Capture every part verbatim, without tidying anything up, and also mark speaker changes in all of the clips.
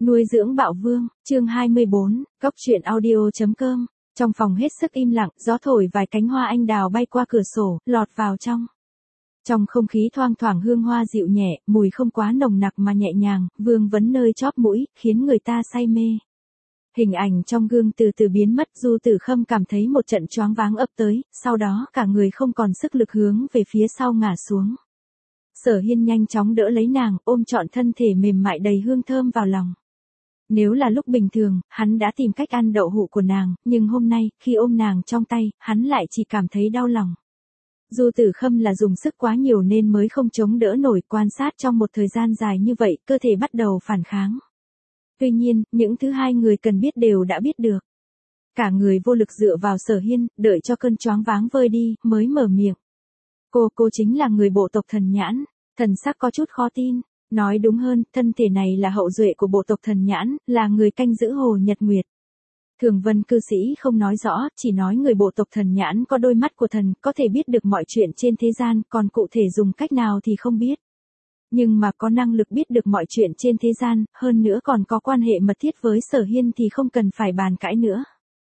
Speaker 1: Nuôi dưỡng bạo vương, chương hai mươi bốn, Cốc truyện audio.com. Trong phòng hết sức im lặng, gió thổi vài cánh hoa anh đào bay qua cửa sổ, lọt vào trong. Trong không khí thoang thoảng hương hoa dịu nhẹ, mùi không quá nồng nặc mà nhẹ nhàng, vương vấn nơi chóp mũi, khiến người ta say mê. Hình ảnh trong gương từ từ biến mất, Du Tử Khâm cảm thấy một trận choáng váng ập tới, sau đó cả người không còn sức lực hướng về phía sau ngả xuống. Sở Hiên nhanh chóng đỡ lấy nàng, ôm trọn thân thể mềm mại đầy hương thơm vào lòng. Nếu là lúc bình thường, hắn đã tìm cách ăn đậu hũ của nàng, nhưng hôm nay, khi ôm nàng trong tay, hắn lại chỉ cảm thấy đau lòng. Du Tử Khâm là dùng sức quá nhiều nên mới không chống đỡ nổi, quan sát trong một thời gian dài như vậy, cơ thể bắt đầu phản kháng. Tuy nhiên, những thứ hai người cần biết đều đã biết được. Cả người vô lực dựa vào Sở Hiên, đợi cho cơn choáng váng vơi đi, mới mở miệng. Cô, cô chính là người bộ tộc Thần Nhãn. Thần sắc có chút khó tin. Nói đúng hơn, thân thể này là hậu duệ của bộ tộc Thần Nhãn, là người canh giữ Hồ Nhật Nguyệt. Thường Vân cư sĩ không nói rõ, chỉ nói người bộ tộc Thần Nhãn có đôi mắt của thần, có thể biết được mọi chuyện trên thế gian, còn cụ thể dùng cách nào thì không biết. Nhưng mà có năng lực biết được mọi chuyện trên thế gian, hơn nữa còn có quan hệ mật thiết với Sở Hiên thì không cần phải bàn cãi nữa.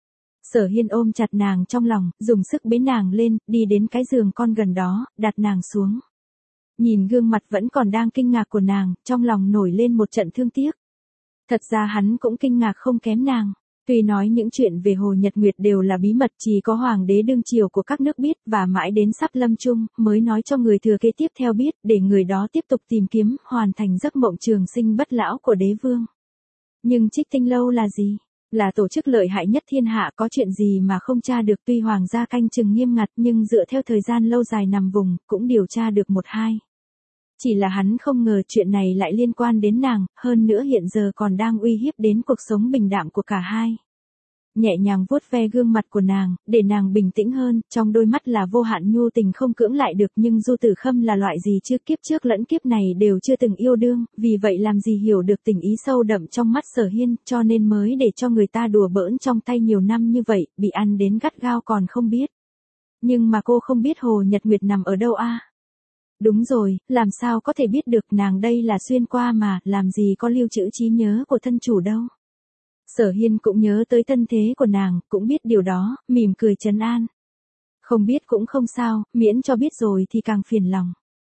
Speaker 1: Sở Hiên ôm chặt nàng trong lòng, dùng sức bế nàng lên, đi đến cái giường con gần đó, đặt nàng xuống. Nhìn gương mặt vẫn còn đang kinh ngạc của nàng, trong lòng nổi lên một trận thương tiếc. Thật ra hắn cũng kinh ngạc không kém nàng. Tuy nói những chuyện về Hồ Nhật Nguyệt đều là bí mật, chỉ có hoàng đế đương triều của các nước biết, và mãi đến sắp lâm chung, mới nói cho người thừa kế tiếp theo biết, để người đó tiếp tục tìm kiếm, hoàn thành giấc mộng trường sinh bất lão của đế vương. Nhưng Trích Tinh Lâu là gì? Là tổ chức lợi hại nhất thiên hạ, có chuyện gì mà không tra được, tuy hoàng gia canh chừng nghiêm ngặt nhưng dựa theo thời gian lâu dài nằm vùng, cũng điều tra được một hai. Chỉ là hắn không ngờ chuyện này lại liên quan đến nàng, hơn nữa hiện giờ còn đang uy hiếp đến cuộc sống bình đạm của cả hai. Nhẹ nhàng vuốt ve gương mặt của nàng, để nàng bình tĩnh hơn, trong đôi mắt là vô hạn nhu tình không cưỡng lại được, nhưng Du Tử Khâm là loại gì chứ, kiếp trước lẫn kiếp này đều chưa từng yêu đương, vì vậy làm gì hiểu được tình ý sâu đậm trong mắt Sở Hiên, cho nên mới để cho người ta đùa bỡn trong tay nhiều năm như vậy, bị ăn đến gắt gao còn không biết. Nhưng mà cô không biết Hồ Nhật Nguyệt nằm ở đâu a? À? Đúng rồi, làm sao có thể biết được, nàng đây là xuyên qua mà, làm gì có lưu trữ trí nhớ của thân chủ đâu. Sở Hiên cũng nhớ tới thân thế của nàng, cũng biết điều đó, mỉm cười trấn an. Không biết cũng không sao, miễn cho biết rồi thì càng phiền lòng.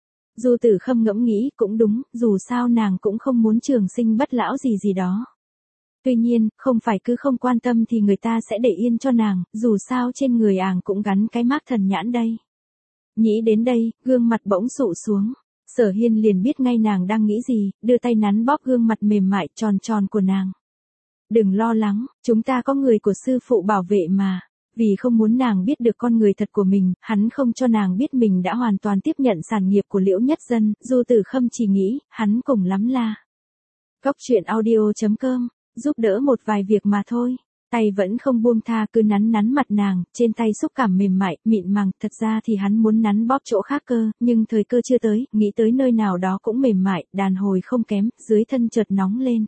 Speaker 1: Du Tử Khâm ngẫm nghĩ, cũng đúng, dù sao nàng cũng không muốn trường sinh bất lão gì gì đó. Tuy nhiên, không phải cứ không quan tâm thì người ta sẽ để yên cho nàng, dù sao trên người àng cũng gắn cái mác Thần Nhãn đây. Nghĩ đến đây, gương mặt bỗng sụ xuống. Sở Hiên liền biết ngay nàng đang nghĩ gì, đưa tay nắn bóp gương mặt mềm mại tròn tròn của nàng. Đừng lo lắng, chúng ta có người của sư phụ bảo vệ mà. Vì không muốn nàng biết được con người thật của mình, hắn không cho nàng biết mình đã hoàn toàn tiếp nhận sản nghiệp của Liễu Nhất Dân, Du Tử Khâm chỉ nghĩ, hắn cùng lắm là Cốc truyện audio.com, giúp đỡ một vài việc mà thôi. Tay vẫn không buông tha, cứ nắn nắn mặt nàng, trên tay xúc cảm mềm mại, mịn màng, thật ra thì hắn muốn nắn bóp chỗ khác cơ, nhưng thời cơ chưa tới, nghĩ tới nơi nào đó cũng mềm mại, đàn hồi không kém, dưới thân chợt nóng lên.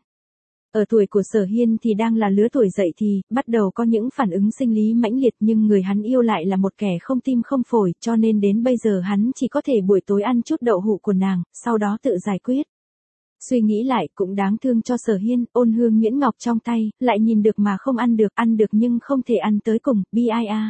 Speaker 1: Ở tuổi của Sở Hiên thì đang là lứa tuổi dậy thì, bắt đầu có những phản ứng sinh lý mãnh liệt, nhưng người hắn yêu lại là một kẻ không tim không phổi, cho nên đến bây giờ hắn chỉ có thể buổi tối ăn chút đậu hũ của nàng, sau đó tự giải quyết. Suy nghĩ lại cũng đáng thương cho Sở Hiên, ôn hương nhuyễn ngọc trong tay, lại nhìn được mà không ăn được, ăn được nhưng không thể ăn tới cùng, bi ai a.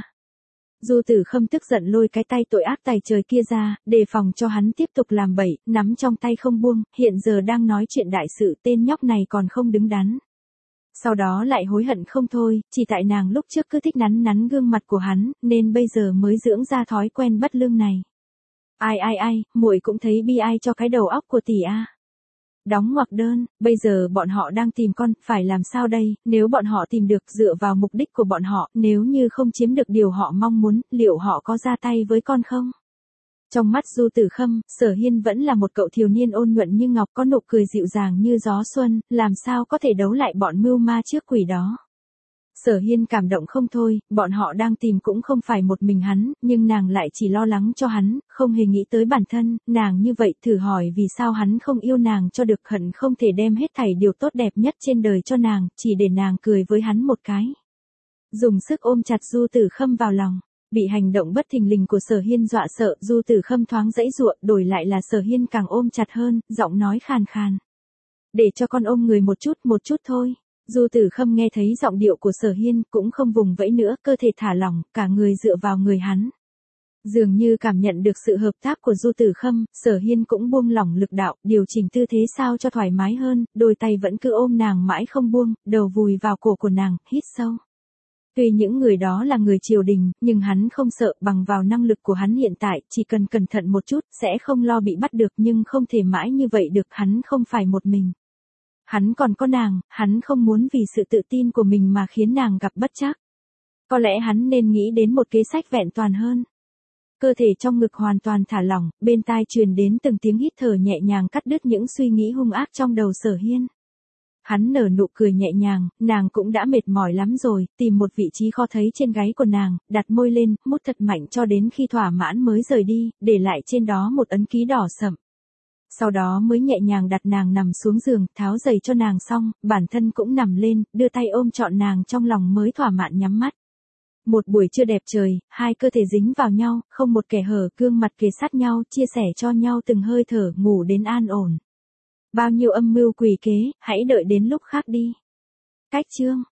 Speaker 1: Du Tử Khâm tức giận lôi cái tay tội ác tày trời kia ra, đề phòng cho hắn tiếp tục làm bậy, nắm trong tay không buông, hiện giờ đang nói chuyện đại sự, tên nhóc này còn không đứng đắn. Sau đó lại hối hận không thôi, chỉ tại nàng lúc trước cứ thích nắn nắn gương mặt của hắn, nên bây giờ mới dưỡng ra thói quen bất lương này. Ai ai ai, muội cũng thấy bi ai cho cái đầu óc của tỷ a. Đóng ngoặc đơn, bây giờ bọn họ đang tìm con, phải làm sao đây, nếu bọn họ tìm được dựa vào mục đích của bọn họ, nếu như không chiếm được điều họ mong muốn, liệu họ có ra tay với con không? Trong mắt Du Tử Khâm, Sở Hiên vẫn là một cậu thiếu niên ôn nhuận như ngọc, có nụ cười dịu dàng như gió xuân, làm sao có thể đấu lại bọn mưu ma trước quỷ đó. Sở Hiên cảm động không thôi, bọn họ đang tìm cũng không phải một mình hắn, nhưng nàng lại chỉ lo lắng cho hắn, không hề nghĩ tới bản thân, nàng như vậy thử hỏi vì sao hắn không yêu nàng cho được, hận không thể đem hết thảy điều tốt đẹp nhất trên đời cho nàng, chỉ để nàng cười với hắn một cái. Dùng sức ôm chặt Du Tử Khâm vào lòng. Bị hành động bất thình lình của Sở Hiên dọa sợ, Du Tử Khâm thoáng dãy giụa, đổi lại là Sở Hiên càng ôm chặt hơn, giọng nói khàn khàn. Để cho con ôm người một chút một chút thôi. Du Tử Khâm nghe thấy giọng điệu của Sở Hiên, cũng không vùng vẫy nữa, cơ thể thả lỏng, cả người dựa vào người hắn. Dường như cảm nhận được sự hợp tác của Du Tử Khâm, Sở Hiên cũng buông lỏng lực đạo, điều chỉnh tư thế sao cho thoải mái hơn, đôi tay vẫn cứ ôm nàng mãi không buông, đầu vùi vào cổ của nàng, hít sâu. Tuy những người đó là người triều đình, nhưng hắn không sợ, bằng vào năng lực của hắn hiện tại, chỉ cần cẩn thận một chút, sẽ không lo bị bắt được, nhưng không thể mãi như vậy được, hắn không phải một mình. Hắn còn có nàng, hắn không muốn vì sự tự tin của mình mà khiến nàng gặp bất trắc. Có lẽ hắn nên nghĩ đến một kế sách vẹn toàn hơn. Cơ thể trong ngực hoàn toàn thả lỏng, bên tai truyền đến từng tiếng hít thở nhẹ nhàng cắt đứt những suy nghĩ hung ác trong đầu Sở Hiên. Hắn nở nụ cười nhẹ nhàng, nàng cũng đã mệt mỏi lắm rồi, tìm một vị trí khó thấy trên gáy của nàng, đặt môi lên, mút thật mạnh cho đến khi thỏa mãn mới rời đi, để lại trên đó một ấn ký đỏ sậm. Sau đó mới nhẹ nhàng đặt nàng nằm xuống giường, tháo giày cho nàng xong, bản thân cũng nằm lên, đưa tay ôm trọn nàng trong lòng mới thỏa mãn nhắm mắt. Một buổi trưa đẹp trời, hai cơ thể dính vào nhau, không một kẻ hở, gương mặt kề sát nhau, chia sẻ cho nhau từng hơi thở, ngủ đến an ổn. Bao nhiêu âm mưu quỷ kế, hãy đợi đến lúc khác đi. Cách chương